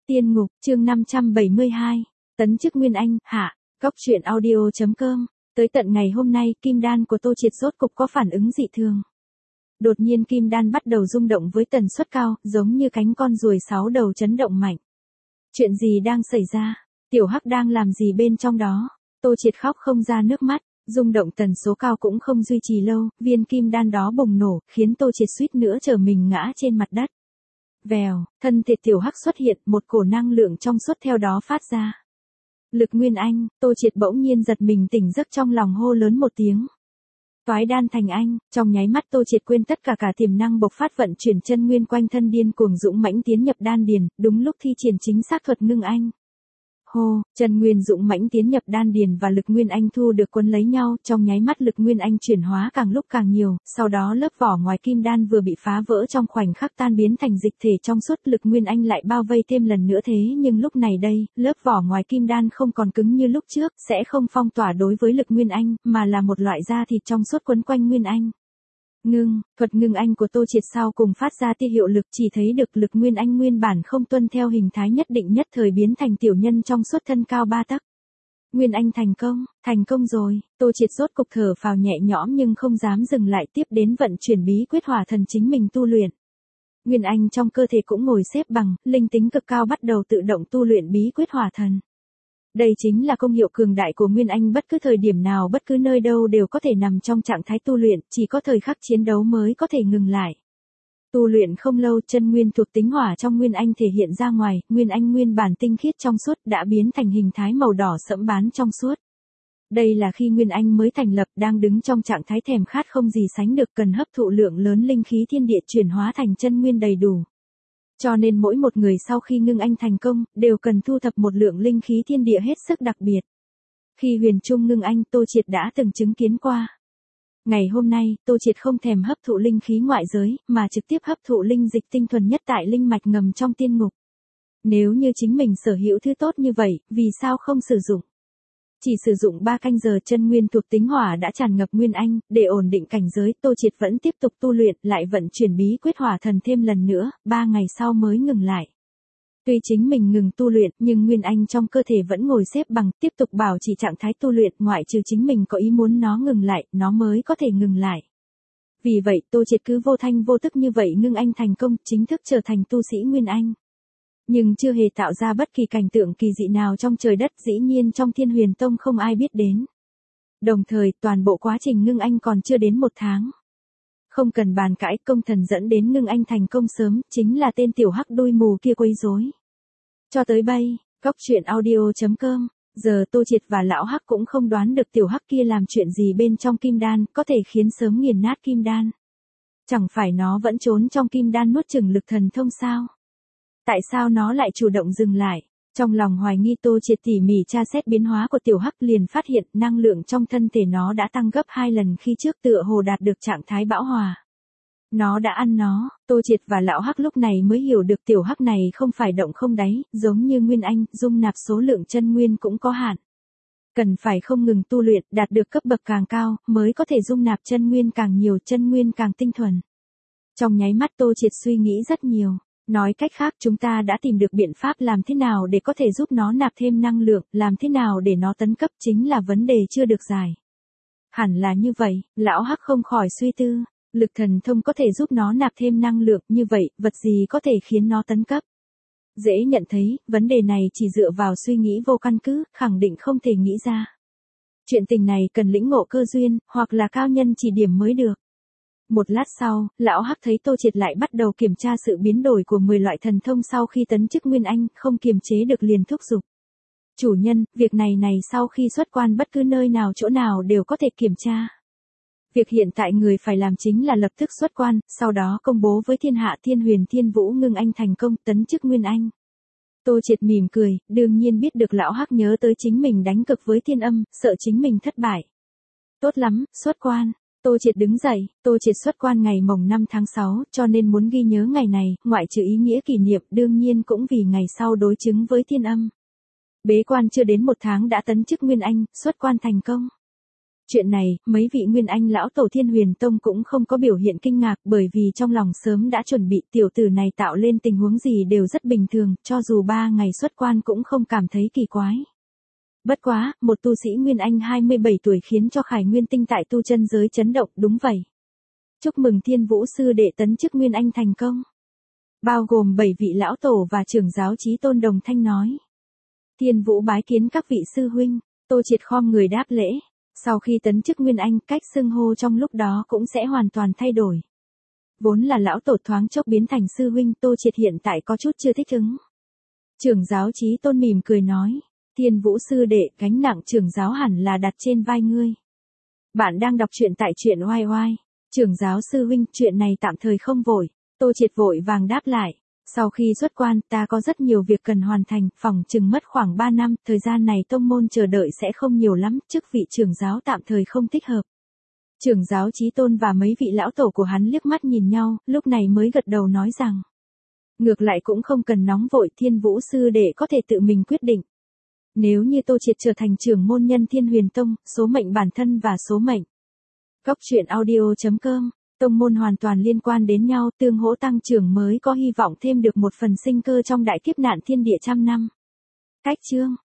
Tiên ngục, chương 572, tấn chức Nguyên Anh, hạ, Cóc truyện audio.com. Tới tận ngày hôm nay, kim đan của Tô Triệt rốt cục có phản ứng dị thường. Đột nhiên kim đan bắt đầu rung động với tần suất cao, giống như cánh con ruồi 6 đầu chấn động mạnh. Chuyện gì đang xảy ra? Tiểu Hắc đang làm gì bên trong đó? Tô Triệt khóc không ra nước mắt, rung động tần số cao cũng không duy trì lâu, viên kim đan đó bùng nổ, khiến Tô Triệt suýt nữa trở mình ngã trên mặt đất. Vèo, thân thể Tiểu Hắc xuất hiện, một cổ năng lượng trong suốt theo đó phát ra. Lực Nguyên Anh, Tô Triệt bỗng nhiên giật mình tỉnh giấc, trong lòng hô lớn một tiếng. Toái đan thành anh, trong nháy mắt Tô Triệt quên tất cả tiềm năng bộc phát, vận chuyển chân nguyên quanh thân điên cuồng dũng mãnh tiến nhập đan điền, đúng lúc thi triển chính xác thuật ngưng anh. Hô, chân nguyên dũng mãnh tiến nhập đan điền và lực Nguyên Anh thu được quấn lấy nhau, trong nháy mắt lực Nguyên Anh chuyển hóa càng lúc càng nhiều, sau đó lớp vỏ ngoài kim đan vừa bị phá vỡ trong khoảnh khắc tan biến thành dịch thể trong suốt, lực Nguyên Anh lại bao vây thêm lần nữa. Thế nhưng lúc này đây, lớp vỏ ngoài kim đan không còn cứng như lúc trước, sẽ không phong tỏa đối với lực Nguyên Anh, mà là một loại da thịt trong suốt quấn quanh Nguyên Anh. Thuật ngưng anh của Tô Triệt sau cùng phát ra tia hiệu lực, chỉ thấy được lực Nguyên Anh nguyên bản không tuân theo hình thái nhất định nhất thời biến thành tiểu nhân trong suốt, thân cao 3 tấc. Nguyên Anh thành công rồi, Tô Triệt rốt cục thở phào nhẹ nhõm nhưng không dám dừng lại, tiếp đến vận chuyển bí quyết hỏa thần chính mình tu luyện. Nguyên Anh trong cơ thể cũng ngồi xếp bằng, linh tính cực cao bắt đầu tự động tu luyện bí quyết hỏa thần. Đây chính là công hiệu cường đại của Nguyên Anh, bất cứ thời điểm nào bất cứ nơi đâu đều có thể nằm trong trạng thái tu luyện, chỉ có thời khắc chiến đấu mới có thể ngừng lại. Tu luyện không lâu, chân nguyên thuộc tính hỏa trong Nguyên Anh thể hiện ra ngoài, Nguyên Anh nguyên bản tinh khiết trong suốt đã biến thành hình thái màu đỏ sẫm bán trong suốt. Đây là khi Nguyên Anh mới thành lập, đang đứng trong trạng thái thèm khát không gì sánh được, cần hấp thụ lượng lớn linh khí thiên địa chuyển hóa thành chân nguyên đầy đủ. Cho nên mỗi một người sau khi ngưng anh thành công, đều cần thu thập một lượng linh khí thiên địa hết sức đặc biệt. Khi huyền trung ngưng anh, Tô Triệt đã từng chứng kiến qua. Ngày hôm nay, Tô Triệt không thèm hấp thụ linh khí ngoại giới, mà trực tiếp hấp thụ linh dịch tinh thuần nhất tại linh mạch ngầm trong tiên ngục. Nếu như chính mình sở hữu thứ tốt như vậy, vì sao không sử dụng? Chỉ sử dụng 3 canh giờ, chân nguyên thuộc tính hỏa đã tràn ngập Nguyên Anh, để ổn định cảnh giới, Tô Triệt vẫn tiếp tục tu luyện, lại vận chuyển bí quyết hỏa thần thêm lần nữa, 3 ngày sau mới ngừng lại. Tuy chính mình ngừng tu luyện, nhưng Nguyên Anh trong cơ thể vẫn ngồi xếp bằng, tiếp tục bảo trì trạng thái tu luyện, ngoại trừ chính mình có ý muốn nó ngừng lại, nó mới có thể ngừng lại. Vì vậy, Tô Triệt cứ vô thanh vô tức như vậy ngưng anh thành công, chính thức trở thành tu sĩ Nguyên Anh. Nhưng chưa hề tạo ra bất kỳ cảnh tượng kỳ dị nào trong trời đất, dĩ nhiên trong Thiên Huyền Tông không ai biết đến. Đồng thời, toàn bộ quá trình ngưng anh còn chưa đến 1 tháng. Không cần bàn cãi, công thần dẫn đến ngưng anh thành công sớm, chính là tên Tiểu Hắc đuôi mù kia quấy rối. Cho tới bây, Cóc truyện audio.com, giờ Tô Triệt và Lão Hắc cũng không đoán được Tiểu Hắc kia làm chuyện gì bên trong kim đan, có thể khiến sớm nghiền nát kim đan. Chẳng phải nó vẫn trốn trong kim đan nuốt chửng lực thần thông sao? Tại sao nó lại chủ động dừng lại? Trong lòng hoài nghi, Tô Triệt tỉ mỉ tra xét biến hóa của Tiểu Hắc, liền phát hiện năng lượng trong thân thể nó đã tăng gấp 2 lần khi trước, tựa hồ đạt được trạng thái bão hòa. Nó đã ăn nó. Tô Triệt và Lão Hắc lúc này mới hiểu được Tiểu Hắc này không phải động không đáy, giống như Nguyên Anh, dung nạp số lượng chân nguyên cũng có hạn. Cần phải không ngừng tu luyện, đạt được cấp bậc càng cao, mới có thể dung nạp chân nguyên càng nhiều, chân nguyên càng tinh thuần. Trong nháy mắt Tô Triệt suy nghĩ rất nhiều. Nói cách khác, chúng ta đã tìm được biện pháp làm thế nào để có thể giúp nó nạp thêm năng lượng, làm thế nào để nó tấn cấp, chính là vấn đề chưa được giải. Hẳn là như vậy, Lão Hắc không khỏi suy tư, lực thần thông có thể giúp nó nạp thêm năng lượng, như vậy, vật gì có thể khiến nó tấn cấp? Dễ nhận thấy, vấn đề này chỉ dựa vào suy nghĩ vô căn cứ, khẳng định không thể nghĩ ra. Chuyện tình này cần lĩnh ngộ cơ duyên, hoặc là cao nhân chỉ điểm mới được. Một lát sau, Lão Hắc thấy Tô Triệt lại bắt đầu kiểm tra sự biến đổi của 10 loại thần thông sau khi tấn chức Nguyên Anh, không kiềm chế được liền thúc giục. Chủ nhân, việc này sau khi xuất quan bất cứ nơi nào chỗ nào đều có thể kiểm tra. Việc hiện tại người phải làm chính là lập tức xuất quan, sau đó công bố với thiên hạ Thiên Huyền Thiên Vũ ngưng anh thành công, tấn chức Nguyên Anh. Tô Triệt mỉm cười, đương nhiên biết được Lão Hắc nhớ tới chính mình đánh cực với Thiên Âm, sợ chính mình thất bại. Tốt lắm, xuất quan. Tô Triệt đứng dậy, Tô Triệt xuất quan ngày mồng 5 tháng 6, cho nên muốn ghi nhớ ngày này, ngoại trừ ý nghĩa kỷ niệm, đương nhiên cũng vì ngày sau đối chứng với Thiên Âm. Bế quan chưa đến 1 tháng đã tấn chức Nguyên Anh, xuất quan thành công. Chuyện này, mấy vị nguyên anh lão tổ Thiên Huyền Tông cũng không có biểu hiện kinh ngạc bởi vì trong lòng sớm đã chuẩn bị tiểu tử này tạo lên tình huống gì đều rất bình thường, cho dù 3 ngày xuất quan cũng không cảm thấy kỳ quái. Bất quá, một tu sĩ nguyên anh 27 tuổi khiến cho Khải Nguyên Tinh tại tu chân giới chấn động, đúng vậy. Chúc mừng Thiên Vũ sư đệ tấn chức nguyên anh thành công. Bao gồm 7 vị lão tổ và trưởng giáo Chí Tôn đồng thanh nói. Thiên Vũ bái kiến các vị sư huynh, Tô Triệt khom người đáp lễ. Sau khi tấn chức nguyên anh, cách xưng hô trong lúc đó cũng sẽ hoàn toàn thay đổi. Vốn là lão tổ thoáng chốc biến thành sư huynh, Tô Triệt hiện tại có chút chưa thích ứng. Trưởng giáo Chí Tôn mỉm cười nói, Thiên Vũ sư đệ, gánh nặng trưởng giáo hẳn là đặt trên vai ngươi. Bạn đang đọc truyện tại truyện oai oai. Trưởng giáo sư huynh, chuyện này tạm thời không vội. Tô Triệt vội vàng đáp lại. Sau khi xuất quan, ta có rất nhiều việc cần hoàn thành, phòng chừng mất khoảng 3 năm, thời gian này tông môn chờ đợi sẽ không nhiều lắm, chức vị trưởng giáo tạm thời không thích hợp. Trưởng giáo Chí Tôn và mấy vị lão tổ của hắn liếc mắt nhìn nhau, lúc này mới gật đầu nói rằng. Ngược lại cũng không cần nóng vội, Thiên Vũ sư đệ có thể tự mình quyết định. Nếu như Tô Triệt trở thành trưởng môn nhân Thiên Huyền Tông, số mệnh bản thân và số mệnh. Góc truyện audio.com, tông môn hoàn toàn liên quan đến nhau, tương hỗ tăng trưởng mới có hy vọng thêm được một phần sinh cơ trong đại kiếp nạn thiên địa trăm năm. Cách chương